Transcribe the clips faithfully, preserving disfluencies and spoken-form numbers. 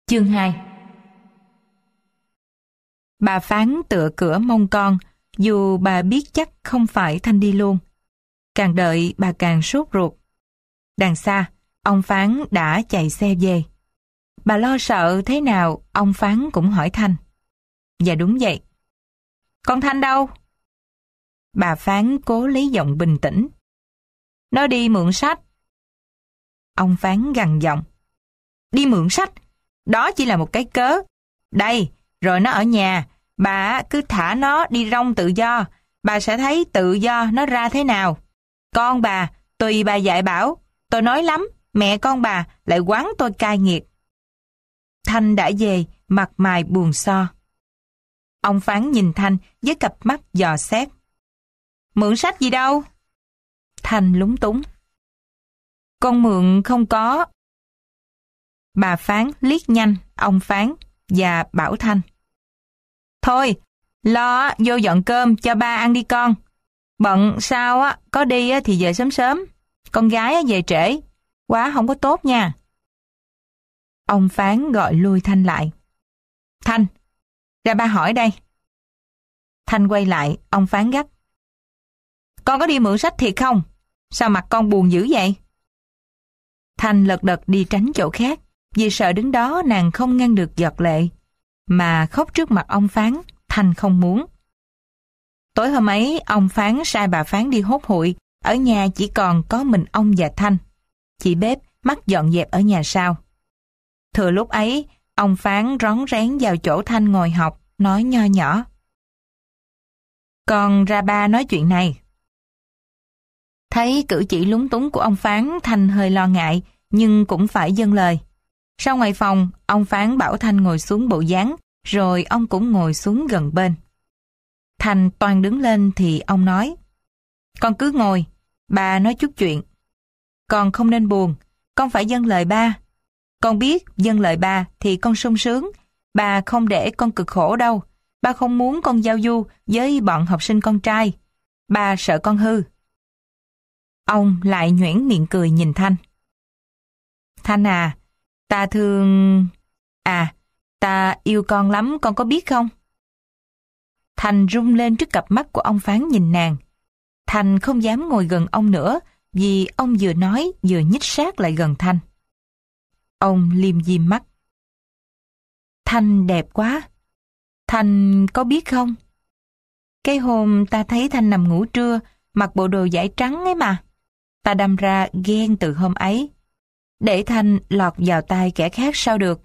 Chương hai. Bà Phán tựa cửa mong con, dù bà biết chắc không phải Thanh đi luôn. Càng đợi bà càng sốt ruột. Đằng xa, ông Phán đã chạy xe về. Bà lo sợ thế nào, ông Phán cũng hỏi Thanh. Dạ đúng vậy. Con Thanh đâu? Bà Phán cố lấy giọng bình tĩnh. Nó đi mượn sách. Ông Phán gằn giọng. Đi mượn sách? Đó chỉ là một cái cớ. Đây, rồi nó ở nhà, bà cứ thả nó đi rong tự do, bà sẽ thấy tự do nó ra thế nào. Con bà, tùy bà dạy bảo, tôi nói lắm, mẹ con bà lại quán tôi cai nghiệt. Thanh đã về, mặt mày buồn so. Ông Phán nhìn Thanh với cặp mắt dò xét. Mượn sách gì đâu? Thanh lúng túng. Con mượn không có. Bà Phán liếc nhanh ông Phán và bảo Thanh. Thôi, lo vô dọn cơm cho ba ăn đi con. Bận sao á, có đi á thì về sớm sớm. Con gái á về trễ, quá không có tốt nha. Ông Phán gọi lui Thanh lại. Thanh, ra ba hỏi đây. Thanh quay lại, ông Phán gắt. Con có đi mượn sách thiệt không? Sao mặt con buồn dữ vậy? Thanh lật đật đi tránh chỗ khác, vì sợ đứng đó nàng không ngăn được giọt lệ. Mà khóc trước mặt ông Phán, Thanh không muốn. Tối hôm ấy, ông Phán sai bà Phán đi hốt hụi, ở nhà chỉ còn có mình ông và Thanh. Chị bếp mắc dọn dẹp ở nhà sau. Thừa lúc ấy, ông Phán rón rén vào chỗ Thanh ngồi học, nói nho nhỏ. Con ra ba nói chuyện này. Thấy cử chỉ lúng túng của ông Phán, Thanh hơi lo ngại, nhưng cũng phải dâng lời. Sau ngoài phòng, ông Phán bảo Thanh ngồi xuống bộ dáng, rồi ông cũng ngồi xuống gần bên. Thanh toan đứng lên thì ông nói. Con cứ ngồi, ba nói chút chuyện. Con không nên buồn, con phải dâng lời ba. Con biết dâng lời ba thì con sung sướng, ba không để con cực khổ đâu. Ba không muốn con giao du với bọn học sinh con trai. Ba sợ con hư. Ông lại nhoẻn miệng cười nhìn Thanh. Thanh à, ta thương... À, ta yêu con lắm, con có biết không? Thanh rung lên trước cặp mắt của ông Phán nhìn nàng. Thanh không dám ngồi gần ông nữa, vì ông vừa nói vừa nhích sát lại gần Thanh. Ông liêm diêm mắt. Thanh đẹp quá. Thanh có biết không? Cái hôm ta thấy Thanh nằm ngủ trưa, mặc bộ đồ vải trắng ấy mà. Ta đâm ra ghen từ hôm ấy. Để Thanh lọt vào tay kẻ khác sao được.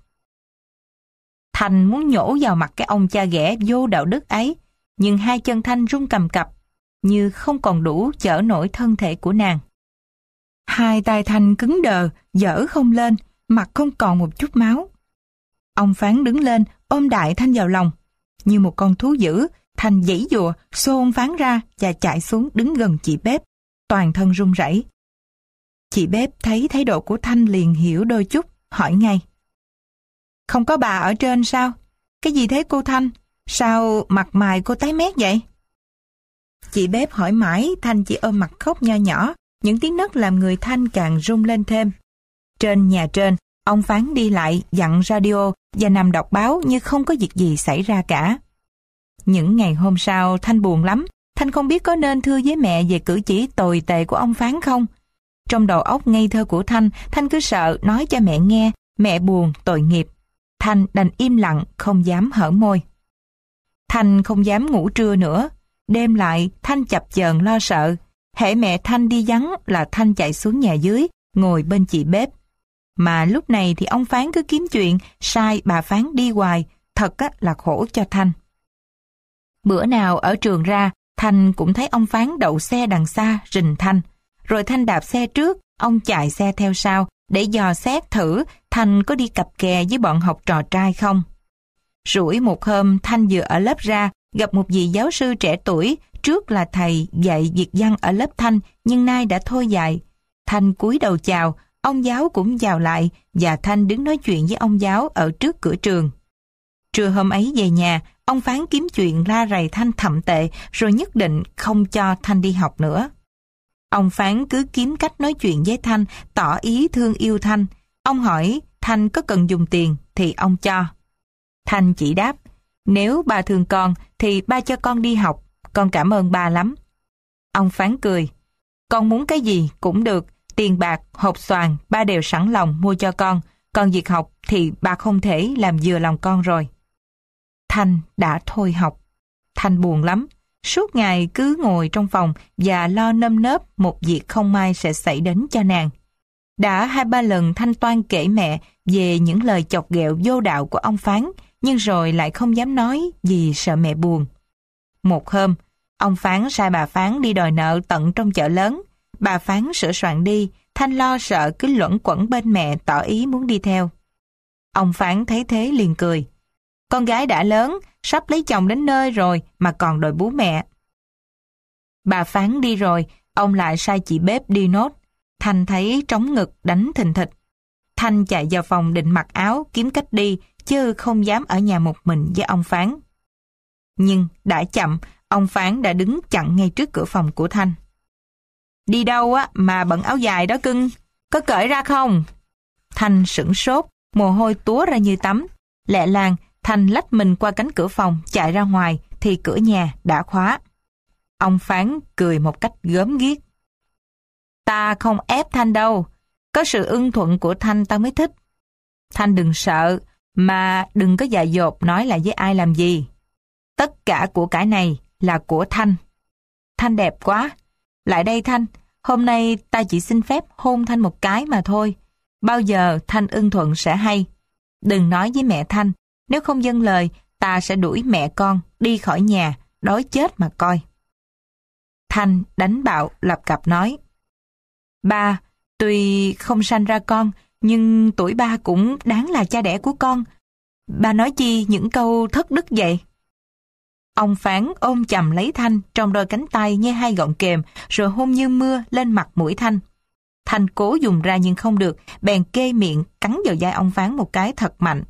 Thanh muốn nhổ vào mặt cái ông cha ghẻ vô đạo đức ấy, nhưng hai chân Thanh run cầm cập, như không còn đủ chở nổi thân thể của nàng. Hai tay Thanh cứng đờ, dở không lên, mặt không còn một chút máu. Ông Phán đứng lên, ôm đại Thanh vào lòng. Như một con thú dữ, Thanh giãy giụa, xô ông Phán ra và chạy xuống đứng gần chị bếp, toàn thân run rẩy. Chị bếp thấy thái độ của Thanh liền hiểu đôi chút, hỏi ngay. Không có bà ở trên sao? Cái gì thế cô Thanh? Sao mặt mày cô tái mét vậy? Chị bếp hỏi mãi, Thanh chỉ ôm mặt khóc nho nhỏ, những tiếng nấc làm người Thanh càng run lên thêm. Trên nhà trên, ông Phán đi lại, dặn radio và nằm đọc báo như không có việc gì xảy ra cả. Những ngày hôm sau, Thanh buồn lắm. Thanh không biết có nên thưa với mẹ về cử chỉ tồi tệ của ông Phán không. Trong đầu óc ngây thơ của Thanh, Thanh cứ sợ nói cho mẹ nghe, mẹ buồn, tội nghiệp. Thanh đành im lặng, không dám hở môi. Thanh không dám ngủ trưa nữa. Đêm lại, Thanh chập chờn lo sợ. Hễ mẹ Thanh đi vắng là Thanh chạy xuống nhà dưới, ngồi bên chị bếp. Mà lúc này thì ông Phán cứ kiếm chuyện, sai bà Phán đi hoài, thật á, là khổ cho Thanh. Bữa nào ở trường ra, Thanh cũng thấy ông Phán đậu xe đằng xa, rình Thanh. Rồi Thanh đạp xe trước, ông chạy xe theo sau, để dò xét thử Thanh có đi cặp kè với bọn học trò trai không. Rủi một hôm Thanh vừa ở lớp ra, gặp một vị giáo sư trẻ tuổi, trước là thầy dạy việt văn ở lớp Thanh, nhưng nay đã thôi dạy. Thanh cúi đầu chào, ông giáo cũng chào lại, và Thanh đứng nói chuyện với ông giáo ở trước cửa trường. Trưa hôm ấy về nhà, ông Phán kiếm chuyện la rầy Thanh thậm tệ, rồi nhất định không cho Thanh đi học nữa. Ông Phán cứ kiếm cách nói chuyện với Thanh, tỏ ý thương yêu Thanh. Ông hỏi Thanh có cần dùng tiền thì ông cho. Thanh chỉ đáp, nếu ba thương con thì ba cho con đi học, con cảm ơn ba lắm. Ông Phán cười, con muốn cái gì cũng được, tiền bạc, hột xoàn ba đều sẵn lòng mua cho con, còn việc học thì ba không thể làm vừa lòng con rồi. Thanh đã thôi học. Thanh buồn lắm, suốt ngày cứ ngồi trong phòng và lo nơm nớp một việc không may sẽ xảy đến cho nàng. Đã hai ba lần Thanh toan kể mẹ về những lời chọc ghẹo vô đạo của ông Phán, nhưng rồi lại không dám nói vì sợ mẹ buồn. Một hôm, ông Phán sai bà Phán đi đòi nợ tận trong chợ lớn. Bà Phán sửa soạn đi, Thanh lo sợ cứ luẩn quẩn bên mẹ tỏ ý muốn đi theo. Ông Phán thấy thế liền cười. Con gái đã lớn, sắp lấy chồng đến nơi rồi mà còn đòi bú mẹ. Bà Phán đi rồi, ông lại sai chị bếp đi nốt. Thanh thấy trống ngực đánh thình thịch. Thanh chạy vào phòng định mặc áo kiếm cách đi, chứ không dám ở nhà một mình với ông Phán. Nhưng đã chậm, ông Phán đã đứng chặn ngay trước cửa phòng của Thanh. Đi đâu á mà bận áo dài đó cưng, có cởi ra không? Thanh sửng sốt, mồ hôi túa ra như tắm. Lẹ làng, Thanh lách mình qua cánh cửa phòng, chạy ra ngoài thì cửa nhà đã khóa. Ông Phán cười một cách gớm ghiếc. Ta không ép Thanh đâu, có sự ưng thuận của Thanh ta mới thích. Thanh đừng sợ, mà đừng có dại dột nói lại với ai làm gì. Tất cả của cải này là của Thanh. Thanh đẹp quá. Lại đây Thanh, hôm nay ta chỉ xin phép hôn Thanh một cái mà thôi. Bao giờ Thanh ưng thuận sẽ hay. Đừng nói với mẹ Thanh, nếu không vâng lời, ta sẽ đuổi mẹ con đi khỏi nhà, đói chết mà coi. Thanh đánh bạo lập cập nói. Ba, tuy không sanh ra con, nhưng tuổi ba cũng đáng là cha đẻ của con. Ba nói chi những câu thất đức vậy? Ông Phán ôm chầm lấy Thanh trong đôi cánh tay như hai gọng kềm, rồi hôn như mưa lên mặt mũi Thanh. Thanh cố dùng ra nhưng không được, bèn kê miệng cắn vào vai ông Phán một cái thật mạnh.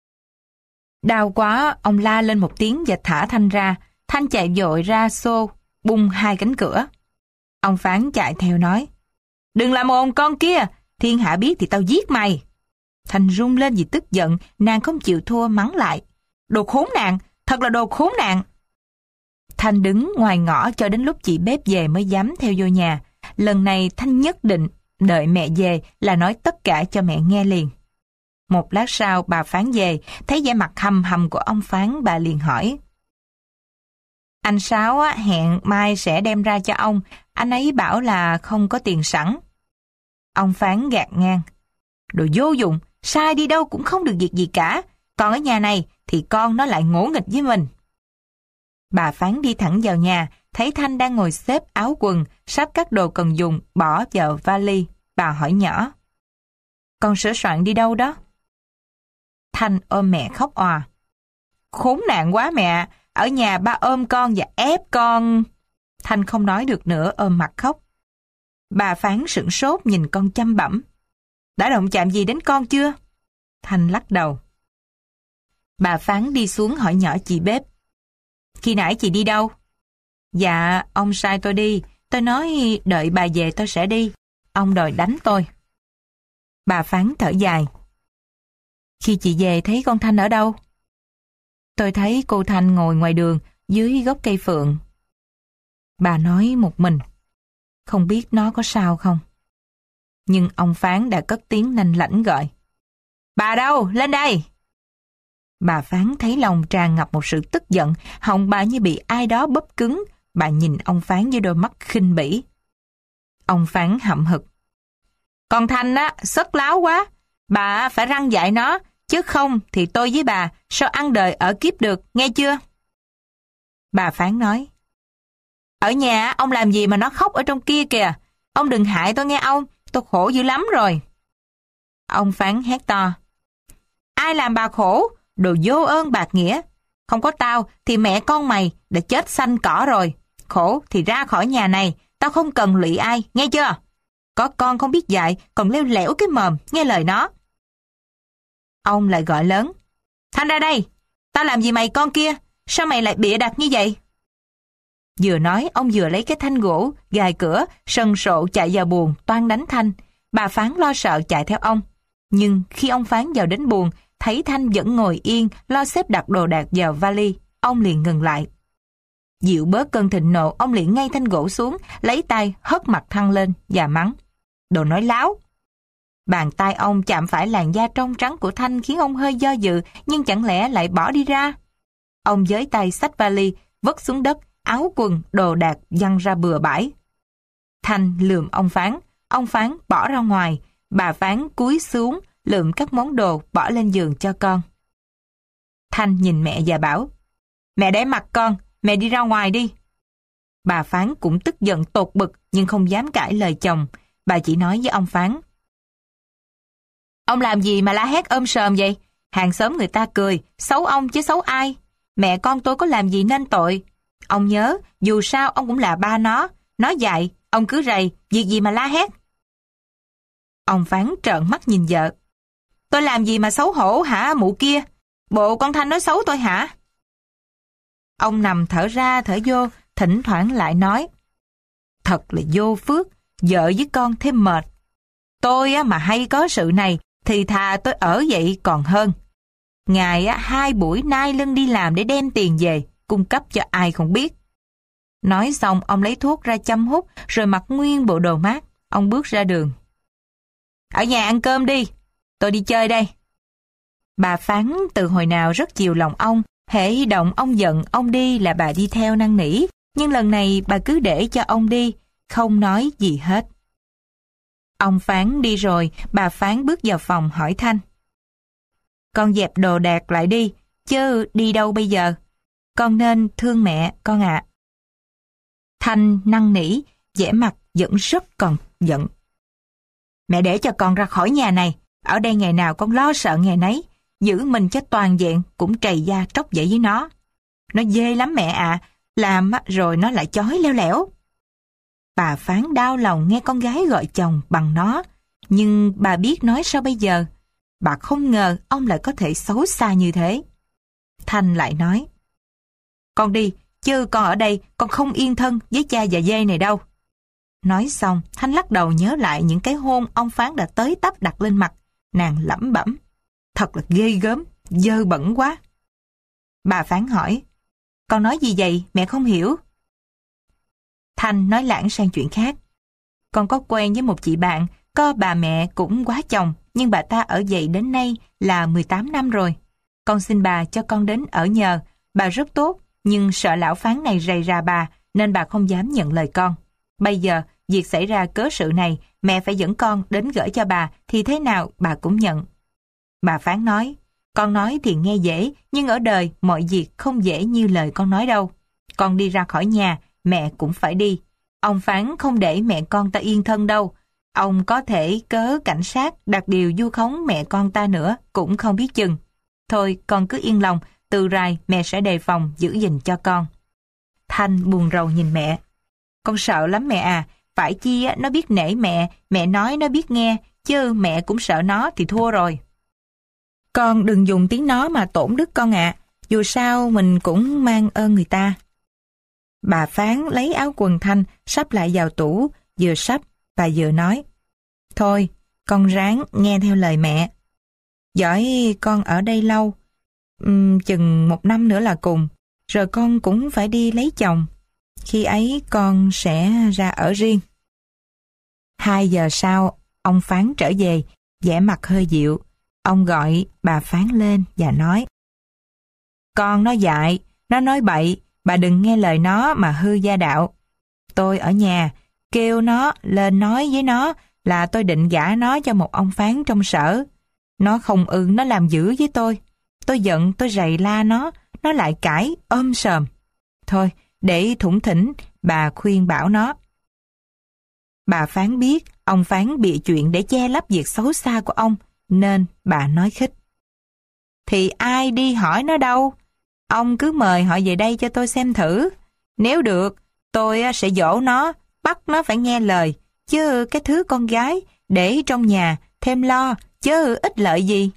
Đau quá, ông la lên một tiếng và thả Thanh ra. Thanh chạy vội ra xô, bung hai cánh cửa. Ông Phán chạy theo nói, đừng làm ồn con kia, thiên hạ biết thì tao giết mày. Thanh run lên vì tức giận, nàng không chịu thua mắng lại. Đồ khốn nạn, thật là đồ khốn nạn. Thanh đứng ngoài ngõ cho đến lúc chị bếp về mới dám theo vô nhà. Lần này Thanh nhất định đợi mẹ về là nói tất cả cho mẹ nghe liền. Một lát sau bà Phán về, thấy vẻ mặt hầm hầm của ông Phán, bà liền hỏi. Anh Sáu á, hẹn mai sẽ đem ra cho ông, anh ấy bảo là không có tiền sẵn. Ông Phán gạt ngang. Đồ vô dụng, sai đi đâu cũng không được việc gì cả, còn ở nhà này thì con nó lại ngỗ nghịch với mình. Bà Phán đi thẳng vào nhà, thấy Thanh đang ngồi xếp áo quần, sắp các đồ cần dùng, bỏ vào vali. Bà hỏi nhỏ. Con sửa soạn đi đâu đó? Thanh ôm mẹ khóc òa. Khốn nạn quá mẹ, ở nhà ba ôm con và ép con. Thanh không nói được nữa, ôm mặt khóc. Bà Phán sửng sốt nhìn con chăm bẵm. Đã động chạm gì đến con chưa? Thanh lắc đầu. Bà Phán đi xuống hỏi nhỏ chị bếp. Khi nãy chị đi đâu? Dạ, ông sai tôi đi. Tôi nói đợi bà về tôi sẽ đi. Ông đòi đánh tôi. Bà Phán thở dài. Khi chị về thấy con Thanh ở đâu? Tôi thấy cô Thanh ngồi ngoài đường dưới gốc cây phượng. Bà nói một mình. Không biết nó có sao không? Nhưng ông Phán đã cất tiếng nanh lãnh gọi. Bà đâu? Lên đây! Bà Phán thấy lòng tràn ngập một sự tức giận, họng bà như bị ai đó bóp cứng. Bà nhìn ông Phán với đôi mắt khinh bỉ. Ông Phán hậm hực. Con Thanh á, sất láo quá. Bà phải răn dạy nó, chứ không thì tôi với bà sao ăn đời ở kiếp được, nghe chưa? Bà Phán nói. Ở nhà ông làm gì mà nó khóc ở trong kia kìa. Ông đừng hại tôi nghe ông, tôi khổ dữ lắm rồi. Ông Phán hét to. Ai làm bà khổ? Đồ vô ơn bạc nghĩa. Không có tao thì mẹ con mày đã chết xanh cỏ rồi. Khổ thì ra khỏi nhà này, tao không cần lụy ai, nghe chưa? Có con không biết dạy, còn leo lẻo cái mồm, nghe lời nó. Ông lại gọi lớn. Thanh ra đây, tao làm gì mày con kia? Sao mày lại bịa đặt như vậy? Vừa nói, ông vừa lấy cái thanh gỗ, gài cửa, sần sộ chạy vào buồng, toan đánh Thanh. Bà Phán lo sợ chạy theo ông. Nhưng khi ông Phán vào đến buồng, thấy Thanh vẫn ngồi yên, lo xếp đặt đồ đạc vào vali, ông liền ngừng lại. Dịu bớt cơn thịnh nộ, ông liền ngay thanh gỗ xuống, lấy tay hất mặt Thanh lên và mắng: "Đồ nói láo!" Bàn tay ông chạm phải làn da trong trắng của Thanh khiến ông hơi do dự, nhưng chẳng lẽ lại bỏ đi ra. Ông với tay xách vali, vứt xuống đất, áo quần, đồ đạc văng ra bừa bãi. Thanh lườm ông Phán, ông Phán bỏ ra ngoài, bà Phán cúi xuống, lượm các món đồ bỏ lên giường cho con. Thanh nhìn mẹ và bảo: "Mẹ để mặc con, mẹ đi ra ngoài đi." Bà Phán cũng tức giận tột bực nhưng không dám cãi lời chồng. Bà chỉ nói với ông Phán: "Ông làm gì mà la hét ôm sờm vậy? Hàng xóm người ta cười, xấu ông chứ xấu ai? Mẹ con tôi có làm gì nên tội? Ông nhớ, dù sao ông cũng là ba nó. Nó dạy, ông cứ rầy, việc gì mà la hét?" Ông Phán trợn mắt nhìn vợ: "Tôi làm gì mà xấu hổ hả mụ kia? Bộ con Thanh nói xấu tôi hả?" Ông nằm thở ra thở vô, thỉnh thoảng lại nói: "Thật là vô phước, vợ với con thêm mệt. Tôi á, mà hay có sự này thì thà tôi ở vậy còn hơn. Ngày á, hai buổi nai lưng đi làm để đem tiền về, cung cấp cho ai không biết." Nói xong ông lấy thuốc ra châm hút, rồi mặc nguyên bộ đồ mát. Ông bước ra đường: "Ở nhà ăn cơm đi, tôi đi chơi đây." Bà Phán từ hồi nào rất chiều lòng ông, hễ động ông giận ông đi là bà đi theo năn nỉ, nhưng lần này bà cứ để cho ông đi, không nói gì hết. Ông Phán đi rồi, bà Phán bước vào phòng hỏi Thanh: "Con dẹp đồ đạc lại đi, chứ đi đâu bây giờ? Con nên thương mẹ con ạ." Thanh năn nỉ, vẻ mặt vẫn rất còn giận: "Mẹ để cho con ra khỏi nhà này, ở đây ngày nào con lo sợ ngày nấy, giữ mình cho toàn vẹn cũng trầy da tróc vậy với nó. Nó dê lắm mẹ ạ, à, làm rồi nó lại chói leo lẻo." Bà Phán đau lòng nghe con gái gọi chồng bằng nó, nhưng bà biết nói sao bây giờ. Bà không ngờ ông lại có thể xấu xa như thế. Thanh lại nói: "Con đi, chứ con ở đây con không yên thân với cha và dê này đâu." Nói xong, Thanh lắc đầu nhớ lại những cái hôn ông Phán đã tới tấp đặt lên mặt. Nàng lẩm bẩm: "Thật là ghê gớm, dơ bẩn quá." Bà Phán hỏi: "Con nói gì vậy, mẹ không hiểu." Thanh nói lảng sang chuyện khác: "Con có quen với một chị bạn, có bà mẹ cũng quá chồng, nhưng bà ta ở vậy đến nay là mười tám năm rồi. Con xin bà cho con đến ở nhờ, bà rất tốt, nhưng sợ lão Phán này rầy rà bà, nên bà không dám nhận lời con. Bây giờ, việc xảy ra cớ sự này, mẹ phải dẫn con đến gửi cho bà, thì thế nào bà cũng nhận." Bà Phán nói: "Con nói thì nghe dễ, nhưng ở đời mọi việc không dễ như lời con nói đâu. Con đi ra khỏi nhà, mẹ cũng phải đi. Ông Phán không để mẹ con ta yên thân đâu. Ông có thể cớ cảnh sát đặt điều vu khống mẹ con ta nữa, cũng không biết chừng. Thôi con cứ yên lòng, từ rày mẹ sẽ đề phòng giữ gìn cho con." Thanh buồn rầu nhìn mẹ: "Con sợ lắm mẹ à, phải chi nó biết nể mẹ, mẹ nói nó biết nghe, chứ mẹ cũng sợ nó thì thua rồi." "Con đừng dùng tiếng nó mà tổn đức con ạ, dù sao mình cũng mang ơn người ta." Bà Phán lấy áo quần Thanh sắp lại vào tủ, vừa sắp và vừa nói: "Thôi, con ráng nghe theo lời mẹ. Giỏi con ở đây lâu, uhm, chừng một năm nữa là cùng, rồi con cũng phải đi lấy chồng. Khi ấy con sẽ ra ở riêng." Hai giờ sau, ông Phán trở về, vẻ mặt hơi dịu. Ông gọi bà Phán lên và nói: "Con nó dại, nó nói bậy, bà đừng nghe lời nó mà hư gia đạo. Tôi ở nhà, kêu nó lên nói với nó là tôi định gả nó cho một ông Phán trong sở. Nó không ưng, nó làm dữ với tôi. Tôi giận, tôi rầy la nó, nó lại cãi, ôm sờm. Thôi, để thủng thỉnh, bà khuyên bảo nó." Bà Phán biết ông Phán bịa chuyện để che lấp việc xấu xa của ông, nên bà nói khích: "Thì ai đi hỏi nó đâu? Ông cứ mời họ về đây cho tôi xem thử. Nếu được, tôi sẽ dỗ nó, bắt nó phải nghe lời, chứ cái thứ con gái để trong nhà thêm lo, chứ ích lợi gì."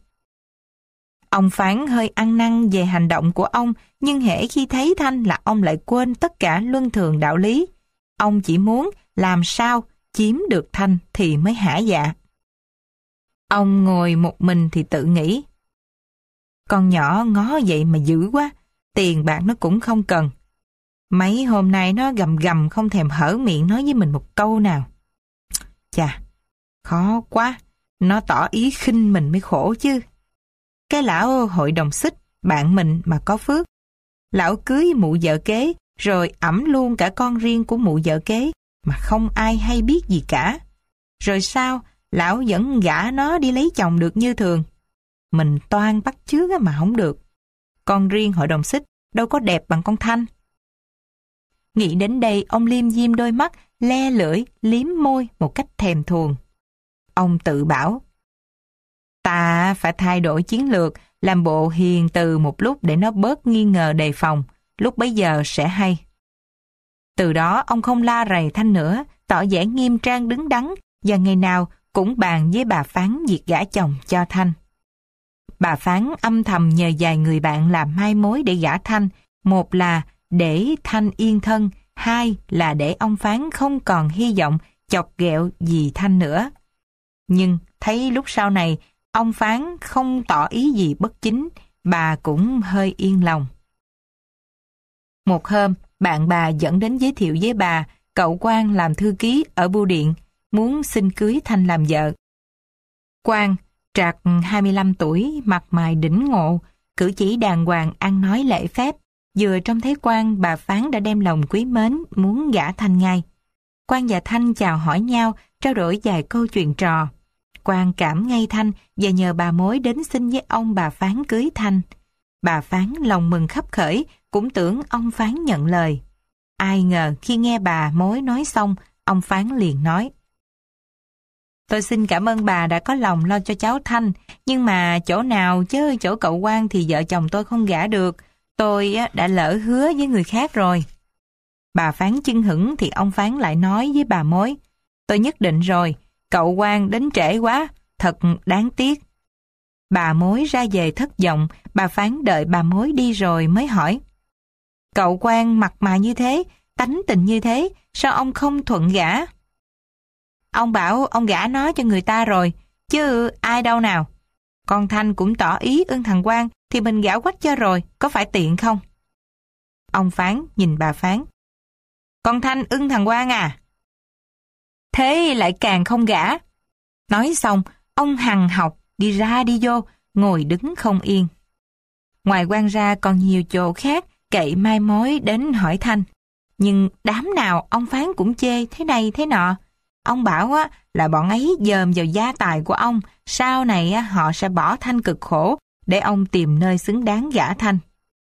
Ông Phán hơi ăn năn về hành động của ông, nhưng hễ khi thấy Thanh là ông lại quên tất cả luân thường đạo lý. Ông chỉ muốn làm sao chiếm được Thanh thì mới hả dạ. Ông ngồi một mình thì tự nghĩ. Con nhỏ ngó vậy mà dữ quá, tiền bạc nó cũng không cần. Mấy hôm nay nó gầm gầm không thèm hở miệng nói với mình một câu nào. Chà, khó quá, nó tỏ ý khinh mình mới khổ chứ. Cái lão hội đồng xích, bạn mình mà có phước. Lão cưới mụ vợ kế, rồi ẵm luôn cả con riêng của mụ vợ kế, mà không ai hay biết gì cả. Rồi sao, lão vẫn gả nó đi lấy chồng được như thường. Mình toan bắt chước mà không được. Con riêng hội đồng xích đâu có đẹp bằng con Thanh. Nghĩ đến đây, ông liêm diêm đôi mắt, le lưỡi, liếm môi một cách thèm thuồng. Ông tự bảo, ta phải thay đổi chiến lược, làm bộ hiền từ một lúc để nó bớt nghi ngờ đề phòng, lúc bấy giờ sẽ hay. Từ đó ông không la rầy Thanh nữa, tỏ vẻ nghiêm trang đứng đắn, và ngày nào cũng bàn với bà Phán việc gả chồng cho Thanh. Bà Phán âm thầm nhờ vài người bạn làm mai mối để gả Thanh, một là để Thanh yên thân, hai là để ông Phán không còn hy vọng chọc ghẹo gì Thanh nữa. Nhưng thấy lúc sau này, ông Phán không tỏ ý gì bất chính, bà cũng hơi yên lòng. Một hôm, bạn bà dẫn đến giới thiệu với bà, cậu Quang làm thư ký ở bưu điện, muốn xin cưới Thanh làm vợ. Quang, trạc hai mươi lăm tuổi, mặt mày đỉnh ngộ, cử chỉ đàng hoàng, ăn nói lễ phép. Vừa trông thấy Quang, bà Phán đã đem lòng quý mến, muốn gả Thanh ngay. Quang và Thanh chào hỏi nhau, trao đổi vài câu chuyện trò. Quang cảm ngay Thanh và nhờ bà mối đến xin với ông bà Phán cưới Thanh. Bà Phán lòng mừng khấp khởi, cũng tưởng ông Phán nhận lời. Ai ngờ khi nghe bà mối nói xong, ông Phán liền nói: Tôi xin cảm ơn bà đã có lòng lo cho cháu Thanh, nhưng mà chỗ nào chứ chỗ cậu Quang thì vợ chồng tôi không gả được. Tôi đã lỡ hứa với người khác rồi. Bà Phán chưng hửng thì ông Phán lại nói với bà mối: Tôi nhất định rồi, cậu Quang đến trễ quá, thật đáng tiếc. Bà mối ra về thất vọng, bà Phán đợi bà mối đi rồi mới hỏi: Cậu Quang mặt mày như thế, tánh tình như thế, sao ông không thuận gả? Ông bảo ông gả nó cho người ta rồi, chứ ai đâu nào. Con Thanh cũng tỏ ý ưng thằng Quang, thì mình gả quách cho rồi, có phải tiện không? Ông Phán nhìn bà Phán: Con Thanh ưng thằng Quang à? Thế lại càng không gả. Nói xong, ông hằn học đi ra đi vô, ngồi đứng không yên. Ngoài Quang ra còn nhiều chỗ khác cậy mai mối đến hỏi Thanh. Nhưng đám nào ông Phán cũng chê thế này thế nọ. Ông bảo á, là bọn ấy dòm vào gia tài của ông, sau này á, họ sẽ bỏ Thanh cực khổ để ông tìm nơi xứng đáng gả Thanh.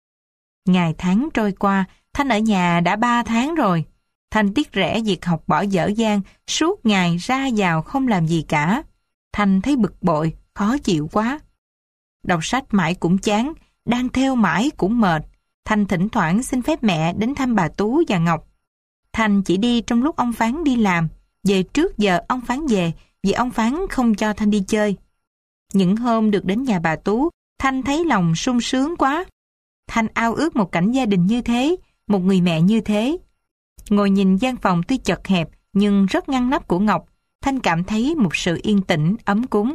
Ngày tháng trôi qua, Thanh ở nhà đã ba tháng rồi. Thanh tiếc rẻ việc học bỏ dở dang, suốt ngày ra vào không làm gì cả. Thanh thấy bực bội, khó chịu quá. Đọc sách mãi cũng chán, đang theo mãi cũng mệt. Thanh thỉnh thoảng xin phép mẹ đến thăm bà Tú và Ngọc. Thanh chỉ đi trong lúc ông Phán đi làm, về trước giờ ông Phán về vì ông Phán không cho Thanh đi chơi. Những hôm được đến nhà bà Tú, Thanh thấy lòng sung sướng quá. Thanh ao ước một cảnh gia đình như thế, một người mẹ như thế. Ngồi nhìn gian phòng tuy chật hẹp nhưng rất ngăn nắp của Ngọc, Thanh cảm thấy một sự yên tĩnh, ấm cúng.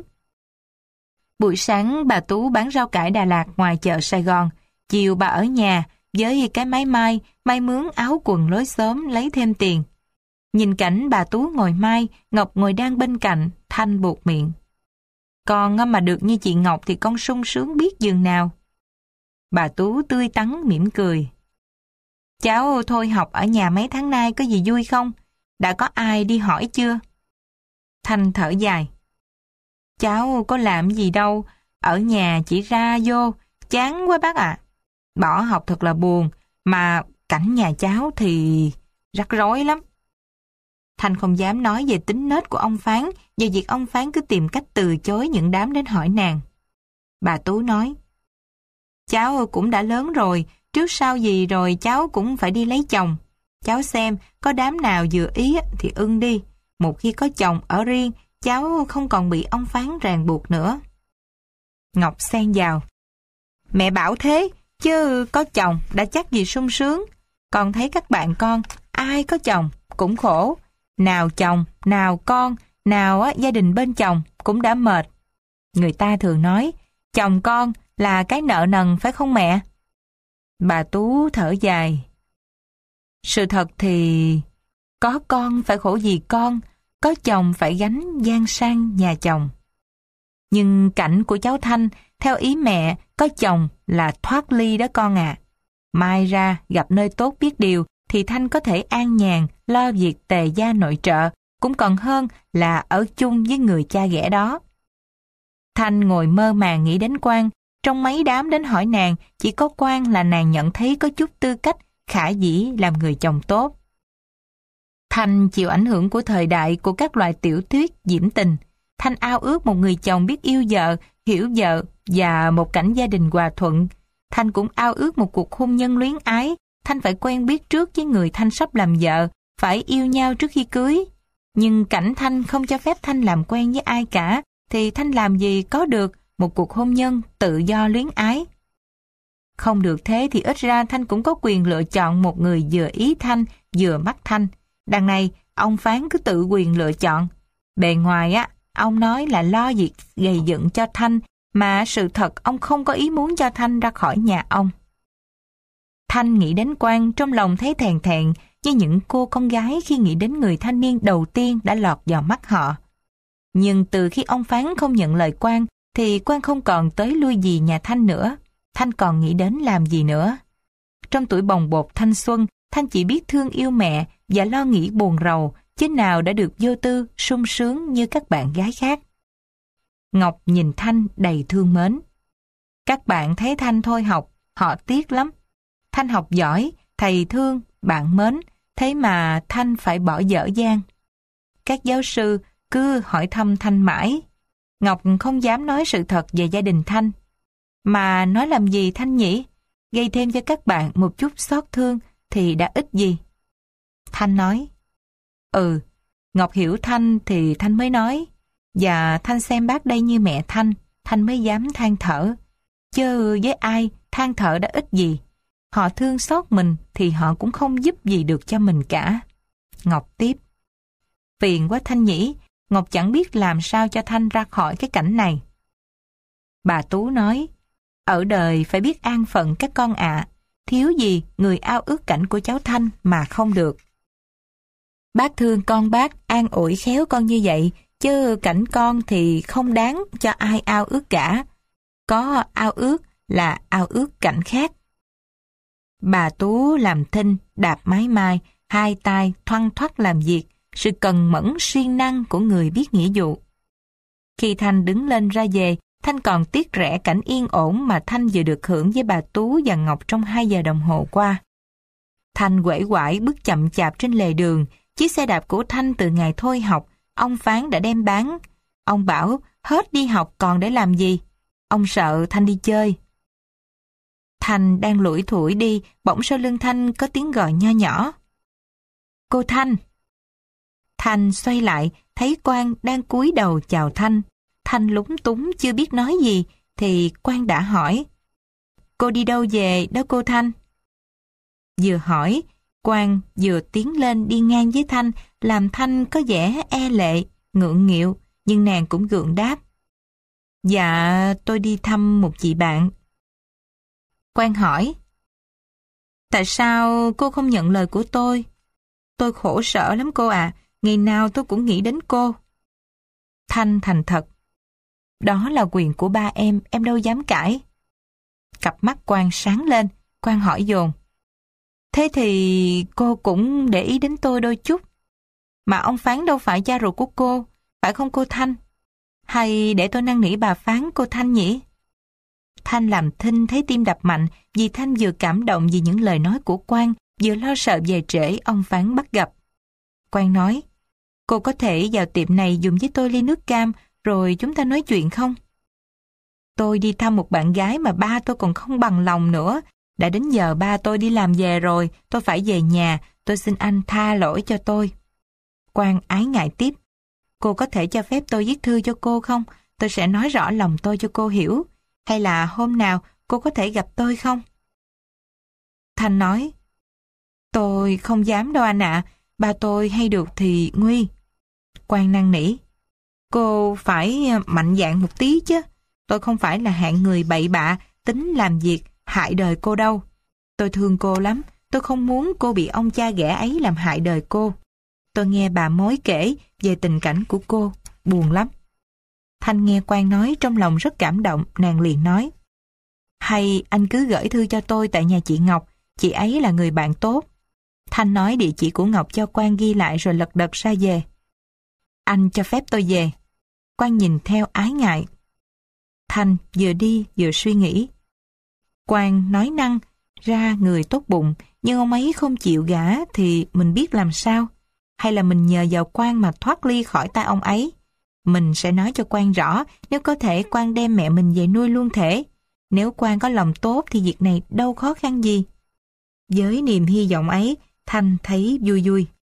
Buổi sáng bà Tú bán rau cải Đà Lạt ngoài chợ Sài Gòn, chiều bà ở nhà với cái máy may, may mướn áo quần lối xóm lấy thêm tiền. Nhìn cảnh bà Tú ngồi may, Ngọc ngồi đang bên cạnh, Thanh buột miệng. Con mà được như chị Ngọc thì con sung sướng biết giường nào. Bà Tú tươi tắn mỉm cười. Cháu thôi học ở nhà mấy tháng nay có gì vui không? Đã có ai đi hỏi chưa? Thanh thở dài. Cháu có làm gì đâu, ở nhà chỉ ra vô, chán quá bác ạ. Bỏ học thật là buồn, mà cảnh nhà cháu thì rắc rối lắm. Thanh không dám nói về tính nết của ông Phán và việc ông Phán cứ tìm cách từ chối những đám đến hỏi nàng. Bà Tú nói, cháu cũng đã lớn rồi, trước sau gì rồi cháu cũng phải đi lấy chồng. Cháu xem, có đám nào vừa ý thì ưng đi. Một khi có chồng ở riêng, cháu không còn bị ông Phán ràng buộc nữa. Ngọc xen vào. Mẹ bảo thế, chứ có chồng đã chắc gì sung sướng. Con thấy các bạn con, ai có chồng cũng khổ. Nào chồng, nào con, nào á, gia đình bên chồng cũng đã mệt. Người ta thường nói, chồng con là cái nợ nần phải không mẹ? Bà Tú thở dài. Sự thật thì có con phải khổ vì con, có chồng phải gánh gian sang nhà chồng. Nhưng cảnh của cháu Thanh, theo ý mẹ, có chồng là thoát ly đó con ạ. À. Mai ra gặp nơi tốt biết điều thì Thanh có thể an nhàn lo việc tề gia nội trợ, cũng còn hơn là ở chung với người cha ghẻ đó. Thanh ngồi mơ màng nghĩ đến Quang. Trong mấy đám đến hỏi nàng, chỉ có Quang là nàng nhận thấy có chút tư cách, khả dĩ làm người chồng tốt. Thanh chịu ảnh hưởng của thời đại, của các loại tiểu thuyết diễm tình. Thanh ao ước một người chồng biết yêu vợ, hiểu vợ và một cảnh gia đình hòa thuận. Thanh cũng ao ước một cuộc hôn nhân luyến ái. Thanh phải quen biết trước với người Thanh sắp làm vợ, phải yêu nhau trước khi cưới. Nhưng cảnh Thanh không cho phép Thanh làm quen với ai cả, thì Thanh làm gì có được một cuộc hôn nhân tự do luyến ái. Không được thế thì ít ra Thanh cũng có quyền lựa chọn một người vừa ý Thanh, vừa mắt Thanh. Đằng này, ông Phán cứ tự quyền lựa chọn. Bề ngoài á, ông nói là lo việc gầy dựng cho Thanh, mà sự thật ông không có ý muốn cho Thanh ra khỏi nhà ông. Thanh nghĩ đến Quang, trong lòng thấy thèn thẹn như những cô con gái khi nghĩ đến người thanh niên đầu tiên đã lọt vào mắt họ. Nhưng từ khi ông Phán không nhận lời Quang, thì Quang không còn tới lui gì nhà Thanh nữa. Thanh còn nghĩ đến làm gì nữa. Trong tuổi bồng bột thanh xuân, Thanh chỉ biết thương yêu mẹ và lo nghĩ buồn rầu, chứ nào đã được vô tư, sung sướng như các bạn gái khác. Ngọc nhìn Thanh đầy thương mến. Các bạn thấy Thanh thôi học, họ tiếc lắm. Thanh học giỏi, thầy thương, bạn mến, thế mà Thanh phải bỏ dở dang. Các giáo sư cứ hỏi thăm Thanh mãi. Ngọc không dám nói sự thật về gia đình Thanh. Mà nói làm gì Thanh nhỉ? Gây thêm cho các bạn một chút xót thương thì đã ích gì? Thanh nói, ừ, Ngọc hiểu Thanh thì Thanh mới nói. Và Thanh xem bác đây như mẹ Thanh, Thanh mới dám than thở. Chứ với ai than thở đã ích gì? Họ thương xót mình thì họ cũng không giúp gì được cho mình cả. Ngọc tiếp, phiền quá Thanh nhỉ, Ngọc chẳng biết làm sao cho Thanh ra khỏi cái cảnh này. Bà Tú nói, ở đời phải biết an phận các con ạ, thiếu gì người ao ước cảnh của cháu Thanh mà không được. Bác thương con bác, an ủi khéo con như vậy, chứ cảnh con thì không đáng cho ai ao ước cả. Có ao ước là ao ước cảnh khác. Bà Tú làm thinh, đạp mái mai, hai tay thoăn thoắt làm việc, sự cần mẫn siêng năng của người biết nghĩa vụ. Khi Thanh đứng lên ra về, Thanh còn tiếc rẻ cảnh yên ổn mà Thanh vừa được hưởng với bà Tú và Ngọc trong hai giờ đồng hồ qua. Thanh uể oải bước chậm chạp trên lề đường, chiếc xe đạp của Thanh từ ngày thôi học, ông Phán đã đem bán. Ông bảo hết đi học còn để làm gì? Ông sợ Thanh đi chơi. Thanh đang lủi thủi đi, bỗng sau lưng Thanh có tiếng gọi nho nhỏ. Cô Thanh! Thanh xoay lại, thấy Quang đang cúi đầu chào Thanh. Thanh lúng túng chưa biết nói gì, thì Quang đã hỏi. Cô đi đâu về đó cô Thanh? Vừa hỏi, Quang vừa tiến lên đi ngang với Thanh, làm Thanh có vẻ e lệ, ngượng nghịu, nhưng nàng cũng gượng đáp. Dạ, tôi đi thăm một chị bạn. Quang hỏi. Tại sao cô không nhận lời của tôi? Tôi khổ sở lắm cô à, ngày nào tôi cũng nghĩ đến cô. Thanh thành thật. Đó là quyền của ba em, em đâu dám cãi. Cặp mắt Quang sáng lên, Quang hỏi dồn. Thế thì cô cũng để ý đến tôi đôi chút. Mà ông Phán đâu phải cha ruột của cô, phải không cô Thanh? Hay để tôi năn nỉ bà Phán cô Thanh nhỉ? Thanh làm thinh thấy tim đập mạnh vì Thanh vừa cảm động vì những lời nói của Quang, vừa lo sợ về trễ ông Phán bắt gặp. Quang nói, cô có thể vào tiệm này dùng với tôi ly nước cam rồi chúng ta nói chuyện không? Tôi đi thăm một bạn gái mà ba tôi còn không bằng lòng nữa. Đã đến giờ ba tôi đi làm về rồi, tôi phải về nhà, tôi xin anh tha lỗi cho tôi. Quang ái ngại tiếp. Cô có thể cho phép tôi viết thư cho cô không? Tôi sẽ nói rõ lòng tôi cho cô hiểu. Hay là hôm nào cô có thể gặp tôi không? Thanh nói, tôi không dám đâu anh ạ, ba tôi hay được thì nguy. Quang năn nỉ, Cô phải mạnh dạn một tí chứ. Tôi không phải là hạng người bậy bạ, tính làm việc, hại đời cô đâu. Tôi thương cô lắm, tôi không muốn cô bị ông cha ghẻ ấy làm hại đời cô. Tôi nghe bà mối kể về tình cảnh của cô, buồn lắm. Thanh nghe Quang nói trong lòng rất cảm động, nàng liền nói. Hay anh cứ gửi thư cho tôi tại nhà chị Ngọc, chị ấy là người bạn tốt. Thanh nói địa chỉ của Ngọc cho Quang ghi lại rồi lật đật ra về. Anh cho phép tôi về. Quang nhìn theo ái ngại. Thanh vừa đi vừa suy nghĩ. Quang nói năng ra người tốt bụng, nhưng ông ấy không chịu gả thì mình biết làm sao? Hay là mình nhờ vào Quang mà thoát ly khỏi tay ông ấy? Mình sẽ nói cho Quang rõ, nếu có thể Quang đem mẹ mình về nuôi luôn thể. Nếu Quang có lòng tốt thì việc này đâu khó khăn gì. Với niềm hy vọng ấy, Thanh thấy vui vui.